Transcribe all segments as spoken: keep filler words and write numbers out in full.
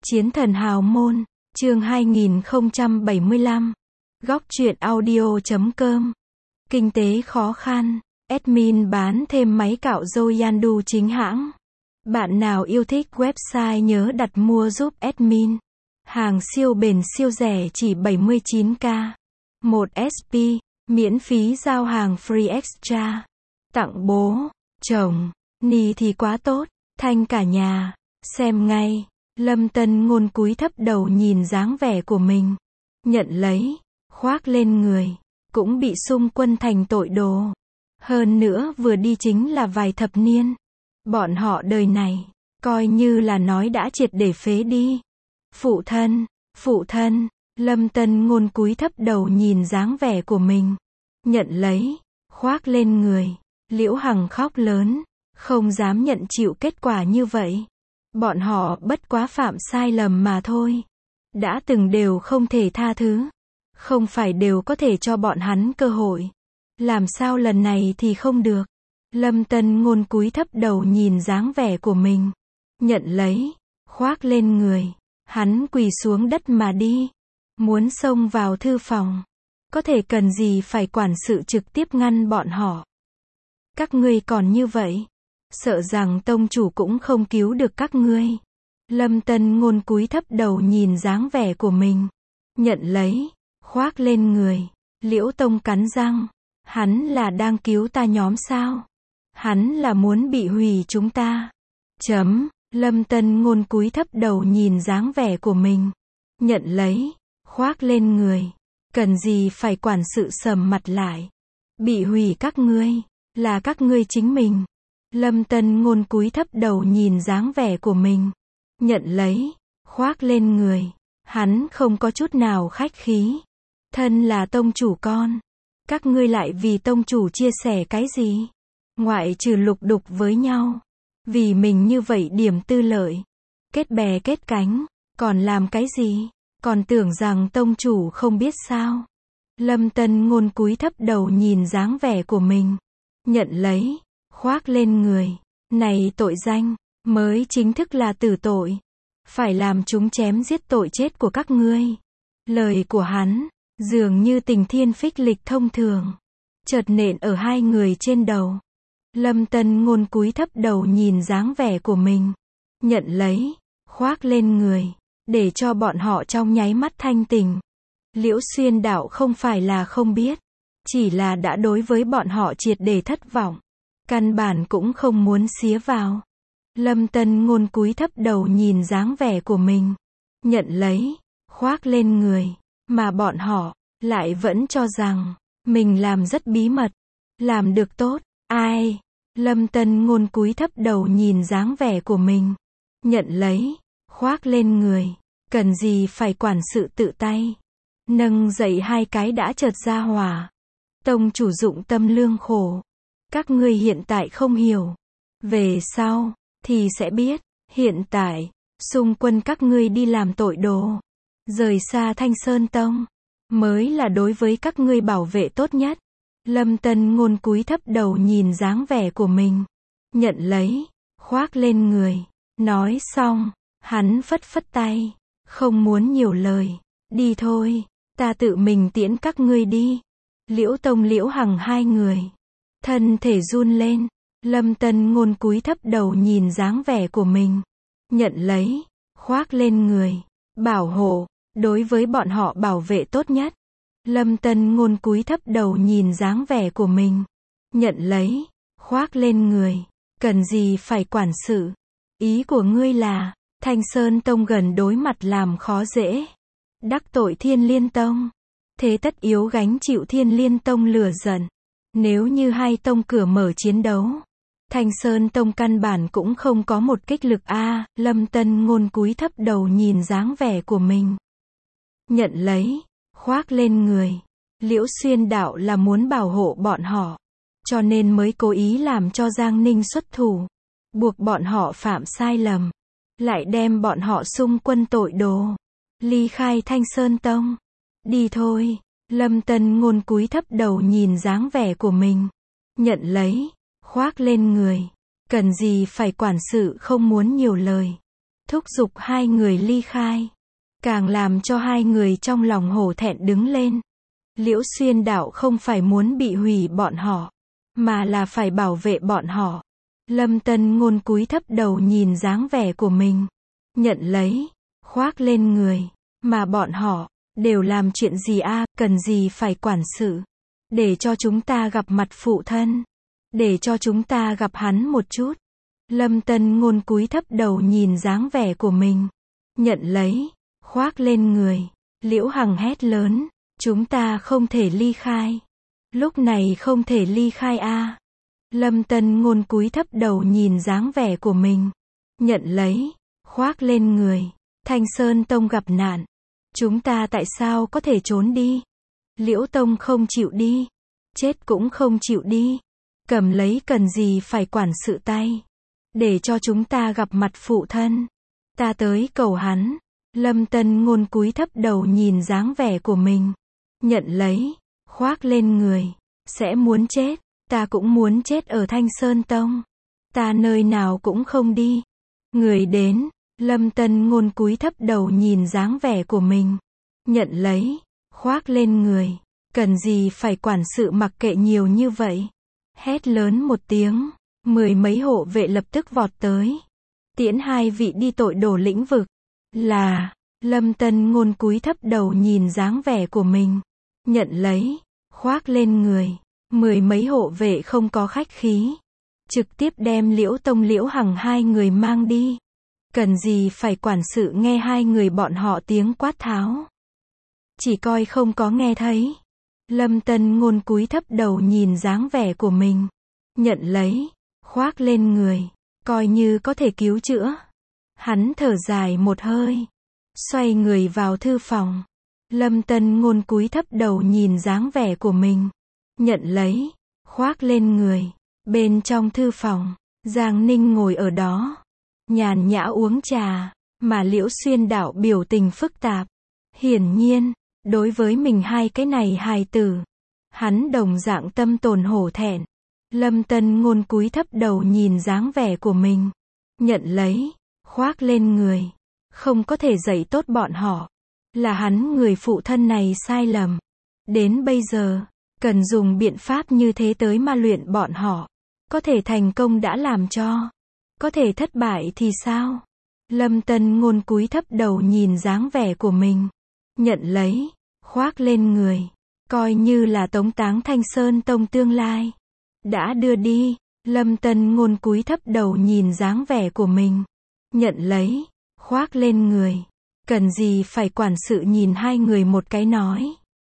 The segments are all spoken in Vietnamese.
Chiến thần hào môn, chương hai nghìn không trăm bảy mươi lăm. Góc truyện audio chấm com. Kinh tế khó khăn, admin bán thêm máy cạo râu Yandu chính hãng. Bạn nào yêu thích website nhớ đặt mua giúp admin. Hàng siêu bền siêu rẻ chỉ bảy mươi chín k. một ét pê, miễn phí giao hàng free extra. Tặng bố, chồng, ni thì quá tốt, thanh cả nhà, xem ngay. Lâm Tân Ngôn cúi thấp đầu nhìn dáng vẻ của mình. Nhận lấy, khoác lên người, cũng bị xung quân thành tội đồ. Hơn nữa vừa đi chính là vài thập niên. Bọn họ đời này, coi như là nói đã triệt để phế đi. Phụ thân, phụ thân, Lâm Tân Ngôn cúi thấp đầu nhìn dáng vẻ của mình. Nhận lấy, khoác lên người, Liễu Hằng khóc lớn, không dám nhận chịu kết quả như vậy. Bọn họ bất quá phạm sai lầm mà thôi. Đã từng đều không thể tha thứ. Không phải đều có thể cho bọn hắn cơ hội. Làm sao lần này thì không được. Lâm Tân Ngôn cúi thấp đầu nhìn dáng vẻ của mình. Nhận lấy, khoác lên người. Hắn quỳ xuống đất mà đi. Muốn xông vào thư phòng. Có thể cần gì phải quản sự trực tiếp ngăn bọn họ. Các ngươi còn như vậy. Sợ rằng tông chủ cũng không cứu được các ngươi. Lâm Tân Ngôn cúi thấp đầu nhìn dáng vẻ của mình. Nhận lấy, khoác lên người. Liễu Tông cắn răng. Hắn là đang cứu ta nhóm sao? Hắn là muốn bị hủy chúng ta. Chấm. Lâm Tân Ngôn cúi thấp đầu nhìn dáng vẻ của mình. Nhận lấy, khoác lên người. Cần gì phải quản sự sầm mặt lại. Bị hủy các ngươi, là các ngươi chính mình. Lâm Tân Ngôn cúi thấp đầu nhìn dáng vẻ của mình. Nhận lấy, khoác lên người. Hắn không có chút nào khách khí. Thân là tông chủ con. Các ngươi lại vì tông chủ chia sẻ cái gì? Ngoại trừ lục đục với nhau. Vì mình như vậy điểm tư lợi. Kết bè kết cánh. Còn làm cái gì? Còn tưởng rằng tông chủ không biết sao? Lâm Tân Ngôn cúi thấp đầu nhìn dáng vẻ của mình. Nhận lấy, khoác lên người. Này tội danh, mới chính thức là tử tội. Phải làm chúng chém giết tội chết của các ngươi. Lời của hắn, dường như tình thiên phích lịch thông thường. Chợt nện ở hai người trên đầu. Lâm Tân Ngôn cúi thấp đầu nhìn dáng vẻ của mình. Nhận lấy, khoác lên người. Để cho bọn họ trong nháy mắt thanh tình. Liễu Xuyên Đạo không phải là không biết. Chỉ là đã đối với bọn họ triệt để thất vọng. Căn bản cũng không muốn xía vào. Lâm Tân Ngôn cúi thấp đầu nhìn dáng vẻ của mình. Nhận lấy, khoác lên người. Mà bọn họ, lại vẫn cho rằng, mình làm rất bí mật. Làm được tốt, ai? Lâm Tân Ngôn cúi thấp đầu nhìn dáng vẻ của mình. Nhận lấy, khoác lên người. Cần gì phải quản sự tự tay. Nâng dậy hai cái đã chợt ra hỏa. Tông chủ dụng tâm lương khổ. Các ngươi hiện tại không hiểu. Về sau, thì sẽ biết. Hiện tại, xung quân các ngươi đi làm tội đồ. Rời xa Thanh Sơn Tông. Mới là đối với các ngươi bảo vệ tốt nhất. Lâm Tân Ngôn cúi thấp đầu nhìn dáng vẻ của mình. Nhận lấy, khoác lên người. Nói xong, hắn phất phất tay. Không muốn nhiều lời. Đi thôi, ta tự mình tiễn các ngươi đi. Liễu Tông Liễu Hằng hai người. Thân thể run lên. Lâm Tân Ngôn cúi thấp đầu nhìn dáng vẻ của mình. Nhận lấy, khoác lên người. Bảo hộ, đối với bọn họ bảo vệ tốt nhất. Lâm Tân Ngôn cúi thấp đầu nhìn dáng vẻ của mình. Nhận lấy, khoác lên người. Cần gì phải quản sự. Ý của ngươi là, Thanh Sơn Tông gần đối mặt làm khó dễ. Đắc tội Thiên Liên Tông. Thế tất yếu gánh chịu Thiên Liên Tông lửa giận. Nếu như hai tông cửa mở chiến đấu. Thanh Sơn Tông căn bản cũng không có một kích lực a. Lâm Tân Ngôn cúi thấp đầu nhìn dáng vẻ của mình. Nhận lấy, khoác lên người. Liễu Xuyên Đạo là muốn bảo hộ bọn họ. Cho nên mới cố ý làm cho Giang Ninh xuất thủ. Buộc bọn họ phạm sai lầm. Lại đem bọn họ xung quân tội đồ. Ly khai Thanh Sơn Tông. Đi thôi. Lâm Tân Ngôn cúi thấp đầu nhìn dáng vẻ của mình. Nhận lấy, khoác lên người. Cần gì phải quản sự không muốn nhiều lời. thúc giục hai người ly khai. Càng làm cho hai người trong lòng hổ thẹn đứng lên. Liễu Xuyên Đạo không phải muốn bị hủy bọn họ, mà là phải bảo vệ bọn họ. Lâm Tân Ngôn cúi thấp đầu nhìn dáng vẻ của mình. Nhận lấy, khoác lên người. Mà bọn họ, đều làm chuyện gì a, à, cần gì phải quản sự. Để cho chúng ta gặp mặt phụ thân. Để cho chúng ta gặp hắn một chút. Lâm Tân Ngôn cúi thấp đầu nhìn dáng vẻ của mình. Nhận lấy, khoác lên người. Liễu Hằng hét lớn. Chúng ta không thể ly khai. Lúc này không thể ly khai a. À. Lâm Tân Ngôn cúi thấp đầu nhìn dáng vẻ của mình. Nhận lấy, khoác lên người. Thanh Sơn Tông gặp nạn. Chúng ta tại sao có thể trốn đi? Liễu Tông không chịu đi. Chết cũng không chịu đi. Cầm lấy cần gì phải quản sự tay. Để cho chúng ta gặp mặt phụ thân. Ta tới cầu hắn. Lâm Tân Ngôn cúi thấp đầu nhìn dáng vẻ của mình. Nhận lấy, khoác lên người. Sẽ muốn chết. Ta cũng muốn chết ở Thanh Sơn Tông. Ta nơi nào cũng không đi. Người đến. Lâm Tân Ngôn cúi thấp đầu nhìn dáng vẻ của mình. Nhận lấy, khoác lên người. Cần gì phải quản sự mặc kệ nhiều như vậy. Hét lớn một tiếng. Mười mấy hộ vệ lập tức vọt tới. Tiễn hai vị đi tội đổ lĩnh vực. Là, Lâm Tân Ngôn cúi thấp đầu nhìn dáng vẻ của mình. Nhận lấy, khoác lên người. Mười mấy hộ vệ không có khách khí. Trực tiếp đem Liễu Tông Liễu Hằng hai người mang đi. Cần gì phải quản sự nghe hai người bọn họ tiếng quát tháo. Chỉ coi không có nghe thấy. Lâm Tân Ngôn cúi thấp đầu nhìn dáng vẻ của mình. Nhận lấy, khoác lên người. Coi như có thể cứu chữa. Hắn thở dài một hơi. Xoay người vào thư phòng. Lâm Tân Ngôn cúi thấp đầu nhìn dáng vẻ của mình. Nhận lấy, khoác lên người. Bên trong thư phòng, Giang Ninh ngồi ở đó. Nhàn nhã uống trà. Mà Liễu Xuyên Đạo biểu tình phức tạp. Hiển nhiên, đối với mình hai cái này hài tử. Hắn đồng dạng tâm tồn hổ thẹn. Lâm Tân Ngôn cúi thấp đầu nhìn dáng vẻ của mình. Nhận lấy, khoác lên người. Không có thể dạy tốt bọn họ. Là hắn người phụ thân này sai lầm. Đến bây giờ, cần dùng biện pháp như thế tới ma luyện bọn họ. Có thể thành công đã làm cho. Có thể thất bại thì sao? Lâm Tân Ngôn cúi thấp đầu nhìn dáng vẻ của mình. Nhận lấy, khoác lên người. Coi như là tống táng Thanh Sơn Tông tương lai. Đã đưa đi. Lâm Tân Ngôn cúi thấp đầu nhìn dáng vẻ của mình. Nhận lấy, khoác lên người. Cần gì phải quản sự nhìn hai người một cái nói.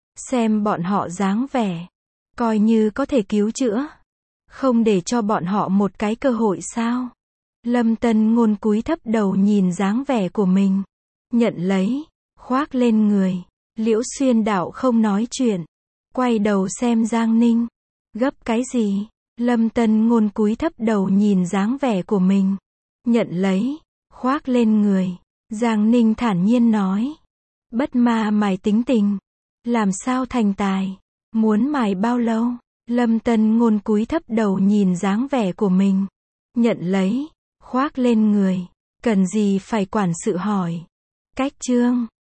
Xem bọn họ dáng vẻ. Coi như có thể cứu chữa. Không để cho bọn họ một cái cơ hội sao? Lâm Tân Ngôn cúi thấp đầu nhìn dáng vẻ của mình. Nhận lấy, khoác lên người. Liễu Xuyên Đạo không nói chuyện. Quay đầu xem Giang Ninh. Gấp cái gì? Lâm Tân Ngôn cúi thấp đầu nhìn dáng vẻ của mình. Nhận lấy, khoác lên người. Giang Ninh thản nhiên nói. Bất ma mài tính tình. Làm sao thành tài? Muốn mài bao lâu? Lâm Tân Ngôn cúi thấp đầu nhìn dáng vẻ của mình. Nhận lấy, khoác lên người. Cần gì phải quản sự hỏi. Cách chương